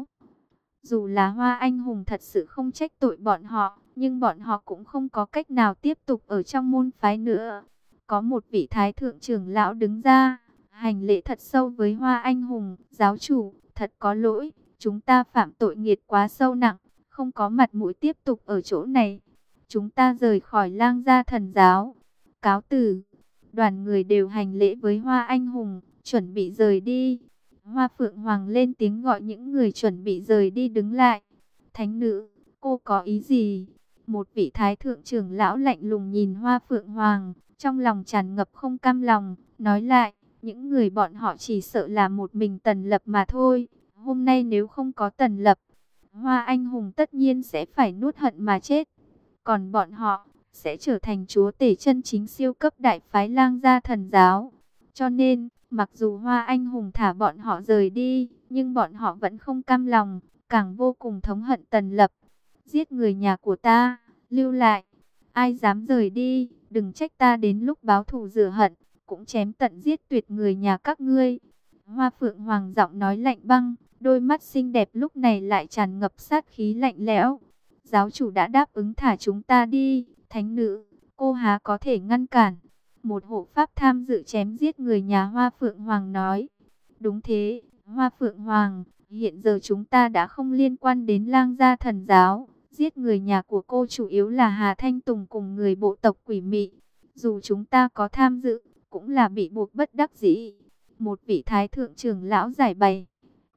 Dù là Hoa Anh Hùng thật sự không trách tội bọn họ, nhưng bọn họ cũng không có cách nào tiếp tục ở trong môn phái nữa. Có một vị thái thượng trưởng lão đứng ra, hành lễ thật sâu với Hoa Anh Hùng, giáo chủ, thật có lỗi, chúng ta phạm tội nghiệt quá sâu nặng, không có mặt mũi tiếp tục ở chỗ này. Chúng ta rời khỏi Lang gia thần giáo, cáo từ. Đoàn người đều hành lễ với Hoa Anh Hùng, chuẩn bị rời đi. Hoa Phượng Hoàng lên tiếng gọi những người chuẩn bị rời đi đứng lại. Thánh nữ, cô có ý gì? Một vị thái thượng trưởng lão lạnh lùng nhìn Hoa Phượng Hoàng, trong lòng tràn ngập không cam lòng, nói lại, những người bọn họ chỉ sợ là một mình Tần Lập mà thôi. Hôm nay nếu không có Tần Lập, Hoa Anh Hùng tất nhiên sẽ phải nuốt hận mà chết. Còn bọn họ sẽ trở thành chúa tể chân chính siêu cấp đại phái Lang gia thần giáo. Cho nên, mặc dù Hoa Anh Hùng thả bọn họ rời đi, nhưng bọn họ vẫn không cam lòng, càng vô cùng thống hận Tần Lập. Giết người nhà của ta, lưu lại, ai dám rời đi, đừng trách ta đến lúc báo thù rửa hận, cũng chém tận giết tuyệt người nhà các ngươi. Hoa Phượng Hoàng giọng nói lạnh băng, đôi mắt xinh đẹp lúc này lại tràn ngập sát khí lạnh lẽo. Giáo chủ đã đáp ứng thả chúng ta đi, thánh nữ, cô há có thể ngăn cản. Một hộ pháp tham dự chém giết người nhà Hoa Phượng Hoàng nói. Đúng thế, Hoa Phượng Hoàng, hiện giờ chúng ta đã không liên quan đến Lang gia thần giáo. Giết người nhà của cô chủ yếu là Hà Thanh Tùng cùng người bộ tộc quỷ mị. Dù chúng ta có tham dự, cũng là bị buộc bất đắc dĩ. Một vị thái thượng trưởng lão giải bày.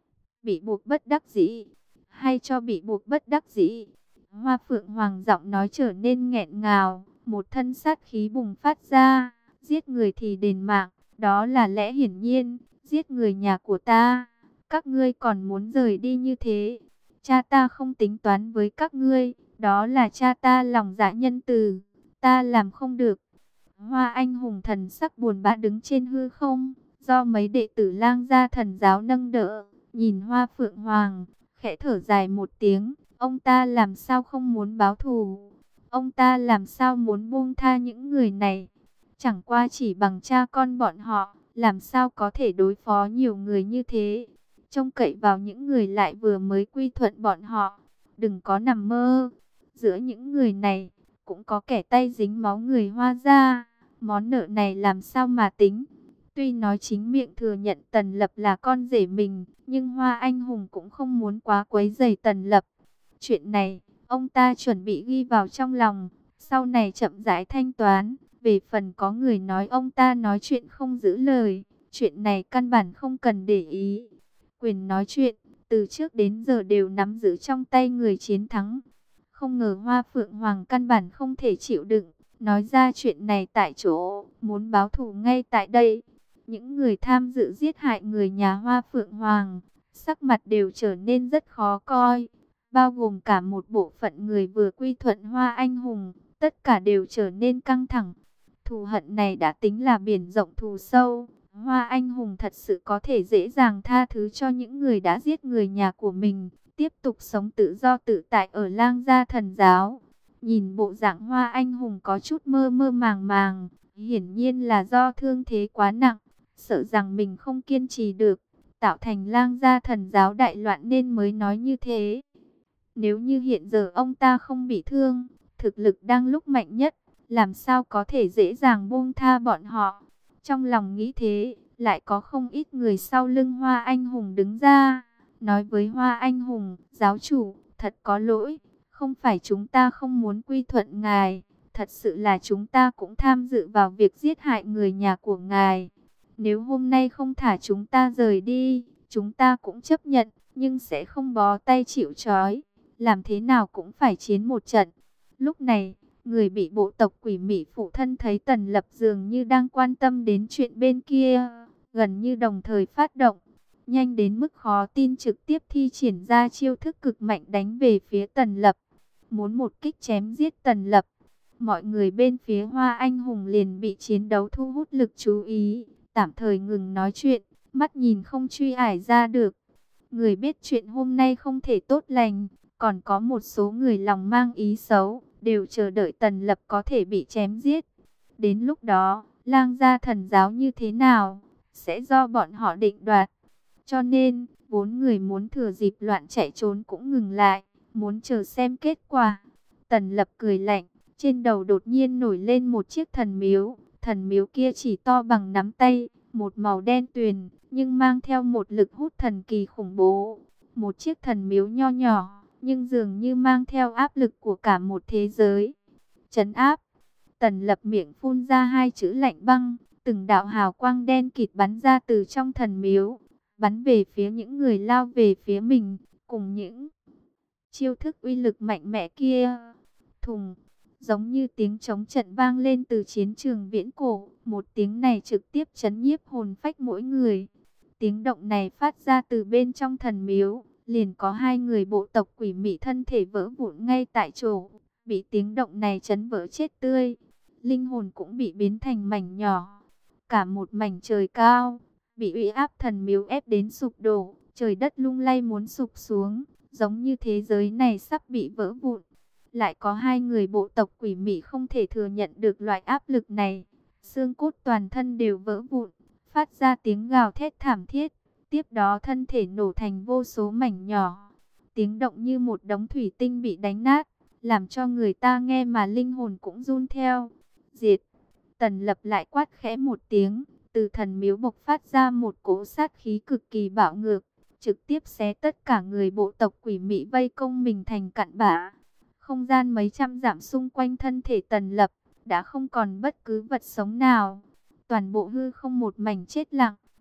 Bị buộc bất đắc dĩ, hay cho bị buộc bất đắc dĩ. Hoa Phượng Hoàng giọng nói trở nên nghẹn ngào, một thân sát khí bùng phát ra. Giết người thì đền mạng, đó là lẽ hiển nhiên. Giết người nhà của ta, các ngươi còn muốn rời đi như thế. Cha ta không tính toán với các ngươi, đó là cha ta lòng dạ nhân từ, ta làm không được. Hoa Anh Hùng thần sắc buồn bã đứng trên hư không, do mấy đệ tử Lang gia thần giáo nâng đỡ, nhìn Hoa Phượng Hoàng, khẽ thở dài một tiếng. Ông ta làm sao không muốn báo thù, ông ta làm sao muốn buông tha những người này. Chẳng qua chỉ bằng cha con bọn họ, làm sao có thể đối phó nhiều người như thế. Trông cậy vào những người lại vừa mới quy thuận bọn họ, đừng có nằm mơ. Giữa những người này, cũng có kẻ tay dính máu người Hoa gia. Món nợ này làm sao mà tính. Tuy nói chính miệng thừa nhận Tần Lập là con rể mình, nhưng Hoa Anh Hùng cũng không muốn quá quấy rầy Tần Lập. Chuyện này, ông ta chuẩn bị ghi vào trong lòng, sau này chậm rãi thanh toán. Về phần có người nói ông ta nói chuyện không giữ lời, chuyện này căn bản không cần để ý. Quyền nói chuyện, từ trước đến giờ đều nắm giữ trong tay người chiến thắng. Không ngờ Hoa Phượng Hoàng căn bản không thể chịu đựng, nói ra chuyện này tại chỗ, muốn báo thù ngay tại đây. Những người tham dự giết hại người nhà Hoa Phượng Hoàng, sắc mặt đều trở nên rất khó coi, bao gồm cả một bộ phận người vừa quy thuận Hoa Anh Hùng, tất cả đều trở nên căng thẳng. Thù hận này đã tính là biển rộng thù sâu, Hoa Anh Hùng thật sự có thể dễ dàng tha thứ cho những người đã giết người nhà của mình, tiếp tục sống tự do tự tại ở Lang gia thần giáo. Nhìn bộ dạng Hoa Anh Hùng có chút mơ mơ màng màng, hiển nhiên là do thương thế quá nặng, sợ rằng mình không kiên trì được, tạo thành Lang gia thần giáo đại loạn nên mới nói như thế. Nếu như hiện giờ ông ta không bị thương, thực lực đang lúc mạnh nhất, làm sao có thể dễ dàng buông tha bọn họ. Trong lòng nghĩ thế, lại có không ít người sau lưng Hoa Anh Hùng đứng ra, nói với Hoa Anh Hùng: giáo chủ, thật có lỗi, không phải chúng ta không muốn quy thuận ngài, thật sự là chúng ta cũng tham dự vào việc giết hại người nhà của ngài. Nếu hôm nay không thả chúng ta rời đi, chúng ta cũng chấp nhận, nhưng sẽ không bó tay chịu trói, làm thế nào cũng phải chiến một trận. Lúc này, người bị bộ tộc quỷ mị phụ thân thấy Tần Lập dường như đang quan tâm đến chuyện bên kia, gần như đồng thời phát động, nhanh đến mức khó tin, trực tiếp thi triển ra chiêu thức cực mạnh đánh về phía Tần Lập, muốn một kích chém giết Tần Lập. Mọi người bên phía Hoa Anh Hùng liền bị chiến đấu thu hút lực chú ý, tạm thời ngừng nói chuyện, mắt nhìn không truy ải ra được. Người biết chuyện hôm nay không thể tốt lành, còn có một số người lòng mang ý xấu, đều chờ đợi Tần Lập có thể bị chém giết. Đến lúc đó, Lang gia thần giáo như thế nào, sẽ do bọn họ định đoạt. Cho nên, bốn người muốn thừa dịp loạn chạy trốn cũng ngừng lại, muốn chờ xem kết quả. Tần Lập cười lạnh, trên đầu đột nhiên nổi lên một chiếc thần miếu. Thần miếu kia chỉ to bằng nắm tay, một màu đen tuyền, nhưng mang theo một lực hút thần kỳ khủng bố. Một chiếc thần miếu nho nhỏ, nhưng dường như mang theo áp lực của cả một thế giới. Trấn áp. Tần Lập miệng phun ra hai chữ lạnh băng, từng đạo hào quang đen kịt bắn ra từ trong thần miếu, bắn về phía những người lao về phía mình, cùng những chiêu thức uy lực mạnh mẽ kia. Thùng, giống như tiếng trống trận vang lên từ chiến trường viễn cổ, một tiếng này trực tiếp chấn nhiếp hồn phách mỗi người. Tiếng động này phát ra từ bên trong thần miếu, liền có hai người bộ tộc quỷ mị thân thể vỡ vụn ngay tại chỗ, bị tiếng động này chấn vỡ chết tươi. Linh hồn cũng bị biến thành mảnh nhỏ. Cả một mảnh trời cao, bị uy áp thần miếu ép đến sụp đổ, trời đất lung lay muốn sụp xuống, giống như thế giới này sắp bị vỡ vụn. Lại có hai người bộ tộc quỷ mị không thể thừa nhận được loại áp lực này, xương cốt toàn thân đều vỡ vụn, phát ra tiếng gào thét thảm thiết. Tiếp đó thân thể nổ thành vô số mảnh nhỏ, tiếng động như một đống thủy tinh bị đánh nát, làm cho người ta nghe mà linh hồn cũng run theo. Diệt! Tần Lập lại quát khẽ một tiếng, từ thần miếu bộc phát ra một cỗ sát khí cực kỳ bạo ngược, trực tiếp xé tất cả người bộ tộc quỷ mị vây công mình thành cặn bã. Không gian mấy trăm dặm xung quanh thân thể Tần Lập, đã không còn bất cứ vật sống nào. Toàn bộ hư không một mảnh chết lặng,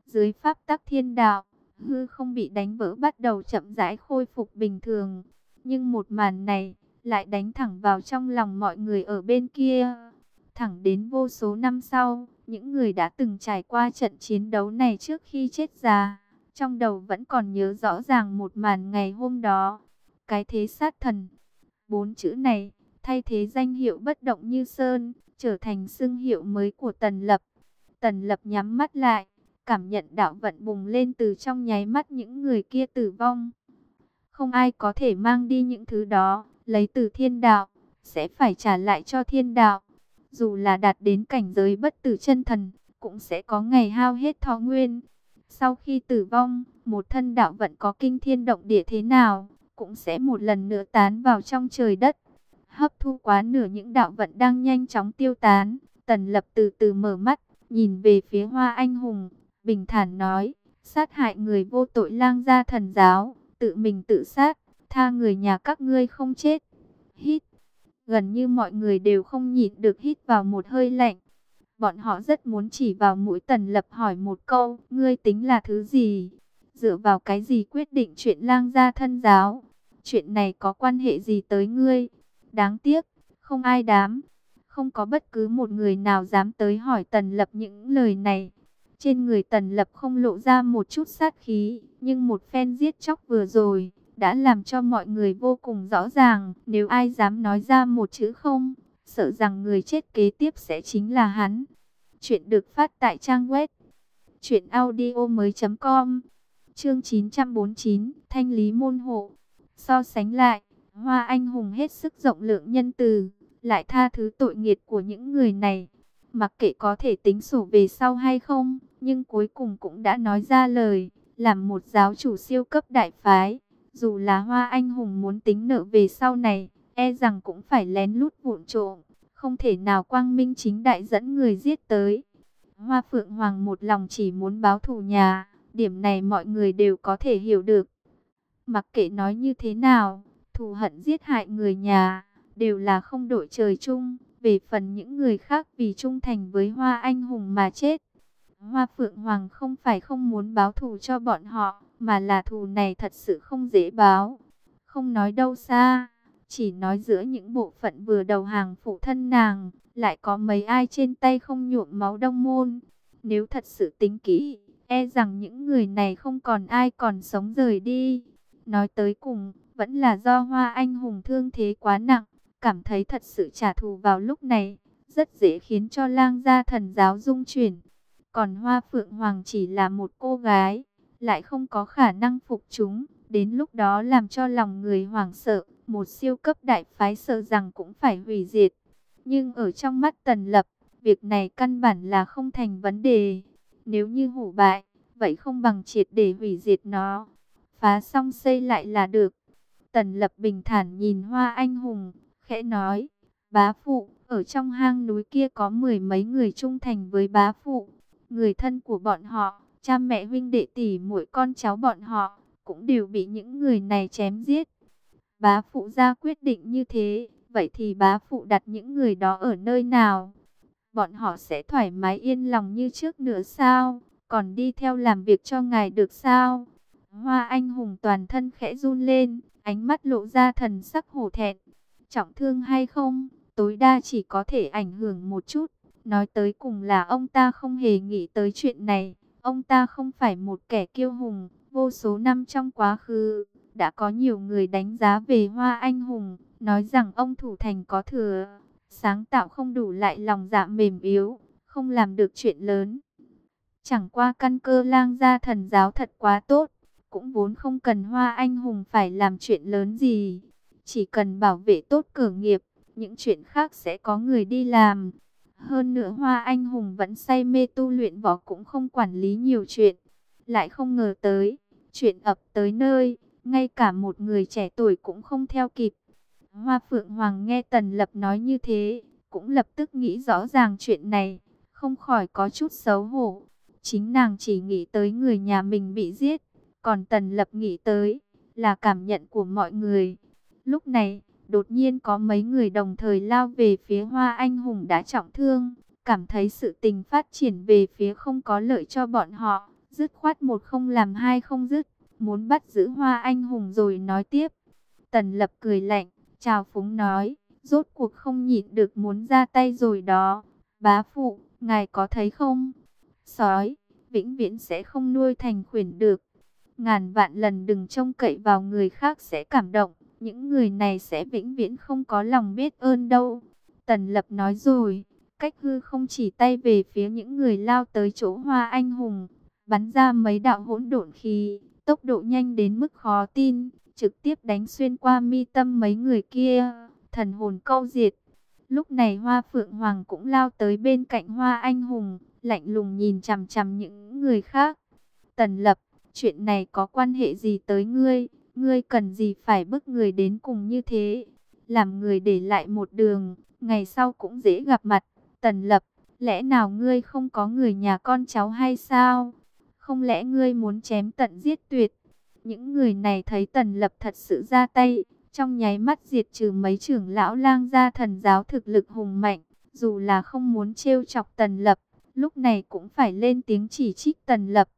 Dưới pháp tắc thiên đạo, hư không bị đánh vỡ bắt đầu chậm rãi khôi phục bình thường. Nhưng một màn này lại đánh thẳng vào trong lòng mọi người ở bên kia. Thẳng đến vô số năm sau, những người đã từng trải qua trận chiến đấu này trước khi chết già, trong đầu vẫn còn nhớ rõ ràng một màn ngày hôm đó. Cái thế sát thần, bốn chữ này thay thế danh hiệu bất động như sơn, trở thành xưng hiệu mới của Tần Lập. Tần Lập nhắm mắt lại, cảm nhận đạo vận bùng lên từ trong nháy mắt những người kia tử vong. Không ai có thể mang đi những thứ đó, lấy từ thiên đạo, sẽ phải trả lại cho thiên đạo. Dù là đạt đến cảnh giới bất tử chân thần, cũng sẽ có ngày hao hết thọ nguyên. Sau khi tử vong, một thân đạo vận có kinh thiên động địa thế nào, cũng sẽ một lần nữa tán vào trong trời đất. Hấp thu quá nửa những đạo vận đang nhanh chóng tiêu tán, Tần Lập từ từ mở mắt, nhìn về phía Hoa Anh Hùng, bình thản nói, sát hại người vô tội lang gia thần giáo, tự mình tự sát, tha người nhà các ngươi không chết. Hít, gần như mọi người đều không nhịn được hít vào một hơi lạnh. Bọn họ rất muốn chỉ vào mũi Tần Lập hỏi một câu, ngươi tính là thứ gì? Dựa vào cái gì quyết định chuyện lang gia thân giáo? Chuyện này có quan hệ gì tới ngươi? Đáng tiếc, không ai dám. Không có bất cứ một người nào dám tới hỏi Tần Lập những lời này. Trên người Tần Lập không lộ ra một chút sát khí, nhưng một phen giết chóc vừa rồi đã làm cho mọi người vô cùng rõ ràng. Nếu ai dám nói ra một chữ không, sợ rằng người chết kế tiếp sẽ chính là hắn. Chuyện được phát tại trang web truyện audio mới chấm com. Chương chín trăm bốn mươi chín, thanh lý môn hộ. So sánh lại, Hoa Anh Hùng hết sức rộng lượng nhân từ, lại tha thứ tội nghiệt của những người này. Mặc kệ có thể tính sổ về sau hay không, nhưng cuối cùng cũng đã nói ra lời, làm một giáo chủ siêu cấp đại phái. Dù là Hoa Anh Hùng muốn tính nợ về sau này, e rằng cũng phải lén lút vụn trộm, không thể nào quang minh chính đại dẫn người giết tới. Hoa Phượng Hoàng một lòng chỉ muốn báo thù nhà, điểm này mọi người đều có thể hiểu được. Mặc kệ nói như thế nào, thù hận giết hại người nhà, đều là không đội trời chung. Về phần những người khác vì trung thành với Hoa Anh Hùng mà chết, Hoa Phượng Hoàng không phải không muốn báo thù cho bọn họ, mà là thù này thật sự không dễ báo. Không nói đâu xa, chỉ nói giữa những bộ phận vừa đầu hàng phụ thân nàng, lại có mấy ai trên tay không nhuộm máu Đông Môn. Nếu thật sự tính kỹ, e rằng những người này không còn ai còn sống rời đi. Nói tới cùng, vẫn là do Hoa Anh Hùng thương thế quá nặng, cảm thấy thật sự trả thù vào lúc này, rất dễ khiến cho lang gia thần giáo rung chuyển. Còn Hoa Phượng Hoàng chỉ là một cô gái, lại không có khả năng phục chúng, đến lúc đó làm cho lòng người hoảng sợ, một siêu cấp đại phái sợ rằng cũng phải hủy diệt. Nhưng ở trong mắt Tần Lập, việc này căn bản là không thành vấn đề. Nếu như hủ bại, vậy không bằng triệt để hủy diệt nó, phá xong xây lại là được. Tần Lập bình thản nhìn Hoa Anh Hùng, khẽ nói, bá phụ, ở trong hang núi kia có mười mấy người trung thành với bá phụ. Người thân của bọn họ, cha mẹ huynh đệ tỷ muội con cháu bọn họ, cũng đều bị những người này chém giết. Bá phụ ra quyết định như thế, vậy thì bá phụ đặt những người đó ở nơi nào? Bọn họ sẽ thoải mái yên lòng như trước nữa sao? Còn đi theo làm việc cho ngài được sao? Hoa Anh Hùng toàn thân khẽ run lên, ánh mắt lộ ra thần sắc hổ thẹn. Trọng thương hay không, tối đa chỉ có thể ảnh hưởng một chút. Nói tới cùng là ông ta không hề nghĩ tới chuyện này. Ông ta không phải một kẻ kiêu hùng. Vô số năm trong quá khứ, đã có nhiều người đánh giá về Hoa Anh Hùng, nói rằng ông thủ thành có thừa, sáng tạo không đủ, lại lòng dạ mềm yếu, không làm được chuyện lớn. Chẳng qua căn cơ lang gia thần giáo thật quá tốt, cũng vốn không cần Hoa Anh Hùng phải làm chuyện lớn gì. Chỉ cần bảo vệ tốt cơ nghiệp, những chuyện khác sẽ có người đi làm. Hơn nữa Hoa Anh Hùng vẫn say mê tu luyện võ, cũng không quản lý nhiều chuyện. Lại không ngờ tới, chuyện ập tới nơi, ngay cả một người trẻ tuổi cũng không theo kịp. Hoa Phượng Hoàng nghe Tần Lập nói như thế, cũng lập tức nghĩ rõ ràng chuyện này, không khỏi có chút xấu hổ. Chính nàng chỉ nghĩ tới người nhà mình bị giết, còn Tần Lập nghĩ tới là cảm nhận của mọi người. Lúc này, đột nhiên có mấy người đồng thời lao về phía Hoa Anh Hùng đã trọng thương, cảm thấy sự tình phát triển về phía không có lợi cho bọn họ, dứt khoát một không làm hai không dứt, muốn bắt giữ Hoa Anh Hùng rồi nói tiếp. Tần Lập cười lạnh, trào phúng nói, rốt cuộc không nhịn được muốn ra tay rồi đó. Bá phụ, ngài có thấy không? Sói, vĩnh viễn sẽ không nuôi thành khuyển được. Ngàn vạn lần đừng trông cậy vào người khác sẽ cảm động. Những người này sẽ vĩnh viễn không có lòng biết ơn đâu. Tần Lập nói rồi, cách hư không chỉ tay về phía những người lao tới chỗ Hoa Anh Hùng, bắn ra mấy đạo hỗn độn khí, tốc độ nhanh đến mức khó tin, trực tiếp đánh xuyên qua mi tâm mấy người kia, thần hồn câu diệt. Lúc này Hoa Phượng Hoàng cũng lao tới bên cạnh Hoa Anh Hùng, lạnh lùng nhìn chằm chằm những người khác. Tần Lập, chuyện này có quan hệ gì tới ngươi? Ngươi cần gì phải bức người đến cùng như thế? Làm người để lại một đường, ngày sau cũng dễ gặp mặt. Tần Lập, lẽ nào ngươi không có người nhà con cháu hay sao? Không lẽ ngươi muốn chém tận giết tuyệt? Những người này thấy Tần Lập thật sự ra tay, trong nháy mắt diệt trừ mấy trưởng lão lang gia thần giáo thực lực hùng mạnh. Dù là không muốn trêu chọc Tần Lập, lúc này cũng phải lên tiếng chỉ trích Tần Lập.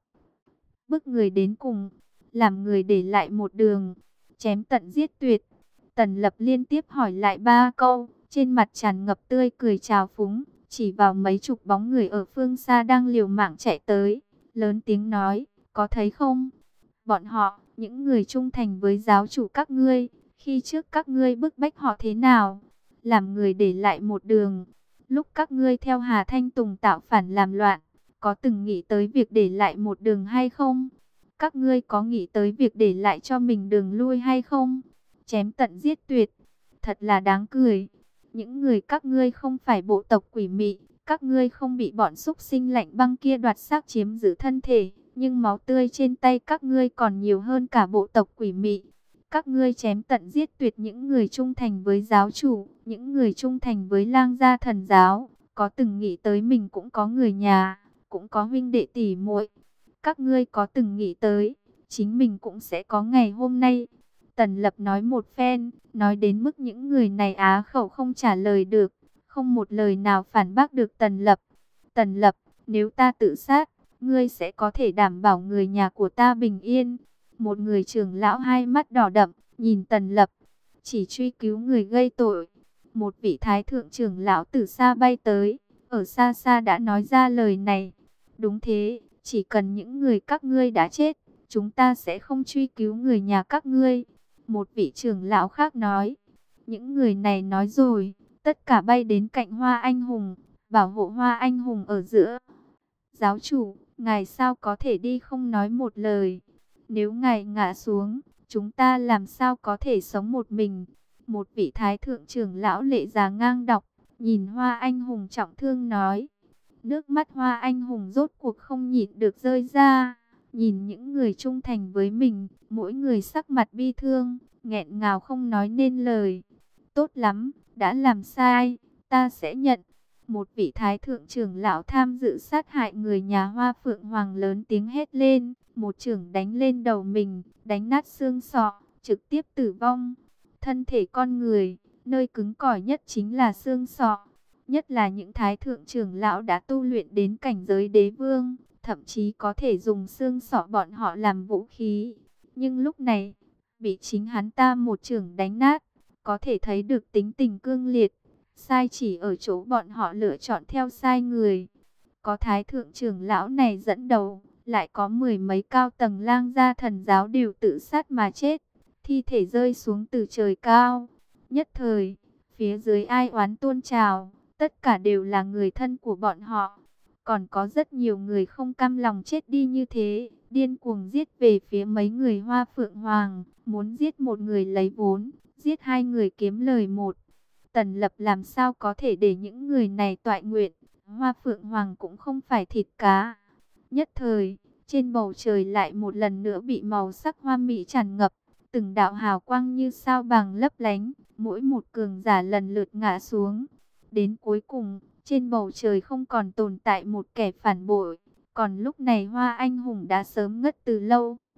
Bức người đến cùng, làm người để lại một đường, chém tận giết tuyệt. Tần Lập liên tiếp hỏi lại ba câu, trên mặt tràn ngập tươi cười trào phúng, chỉ vào mấy chục bóng người ở phương xa đang liều mạng chạy tới, lớn tiếng nói, có thấy không? Bọn họ, những người trung thành với giáo chủ các ngươi, khi trước các ngươi bức bách họ thế nào? Làm người để lại một đường. Lúc các ngươi theo Hà Thanh Tùng tạo phản làm loạn, có từng nghĩ tới việc để lại một đường hay không? Các ngươi có nghĩ tới việc để lại cho mình đường lui hay không? Chém tận giết tuyệt, thật là đáng cười. Những người các ngươi không phải bộ tộc quỷ mị, các ngươi không bị bọn súc sinh lạnh băng kia đoạt xác chiếm giữ thân thể, nhưng máu tươi trên tay các ngươi còn nhiều hơn cả bộ tộc quỷ mị. Các ngươi chém tận giết tuyệt những người trung thành với giáo chủ, những người trung thành với lang gia thần giáo, có từng nghĩ tới mình cũng có người nhà, cũng có huynh đệ tỷ muội. Các ngươi có từng nghĩ tới, chính mình cũng sẽ có ngày hôm nay. Tần Lập nói một phen, nói đến mức những người này á khẩu không trả lời được, không một lời nào phản bác được Tần Lập. Tần Lập, nếu ta tự sát, ngươi sẽ có thể đảm bảo người nhà của ta bình yên. Một người trưởng lão hai mắt đỏ đậm, nhìn Tần Lập, chỉ truy cứu người gây tội. Một vị thái thượng trưởng lão từ xa bay tới, ở xa xa đã nói ra lời này. Đúng thế, chỉ cần những người các ngươi đã chết, chúng ta sẽ không truy cứu người nhà các ngươi. Một vị trưởng lão khác nói, những người này nói rồi, tất cả bay đến cạnh Hoa Anh Hùng, bảo hộ Hoa Anh Hùng ở giữa. Giáo chủ, ngài sao có thể đi không nói một lời? Nếu ngài ngã xuống, chúng ta làm sao có thể sống một mình? Một vị thái thượng trưởng lão lệ già ngang đọc, nhìn Hoa Anh Hùng trọng thương nói. Nước mắt Hoa Anh Hùng rốt cuộc không nhịn được rơi ra. Nhìn những người trung thành với mình, mỗi người sắc mặt bi thương, nghẹn ngào không nói nên lời. Tốt lắm, đã làm sai, ta sẽ nhận. Một vị thái thượng trưởng lão tham dự sát hại người nhà Hoa Phượng Hoàng lớn tiếng hét lên, một chưởng đánh lên đầu mình, đánh nát xương sọ, trực tiếp tử vong. Thân thể con người, nơi cứng cỏi nhất chính là xương sọ. Nhất là những thái thượng trưởng lão đã tu luyện đến cảnh giới đế vương, thậm chí có thể dùng xương sọ bọn họ làm vũ khí. Nhưng lúc này, bị chính hắn ta một chưởng đánh nát, có thể thấy được tính tình cương liệt. Sai chỉ ở chỗ bọn họ lựa chọn theo sai người. Có thái thượng trưởng lão này dẫn đầu, lại có mười mấy cao tầng lang gia thần giáo đều tự sát mà chết. Thi thể rơi xuống từ trời cao. Nhất thời, phía dưới ai oán tuôn trào, tất cả đều là người thân của bọn họ. Còn có rất nhiều người không cam lòng chết đi như thế, điên cuồng giết về phía mấy người Hoa Phượng Hoàng, muốn giết một người lấy vốn, giết hai người kiếm lời một. Tần Lập làm sao có thể để những người này toại nguyện, Hoa Phượng Hoàng cũng không phải thịt cá. Nhất thời, trên bầu trời lại một lần nữa bị màu sắc hoa mỹ tràn ngập, từng đạo hào quang như sao bàng lấp lánh, mỗi một cường giả lần lượt ngã xuống. Đến cuối cùng, trên bầu trời không còn tồn tại một kẻ phản bội, còn lúc này Hoa Anh Hùng đã sớm ngất từ lâu.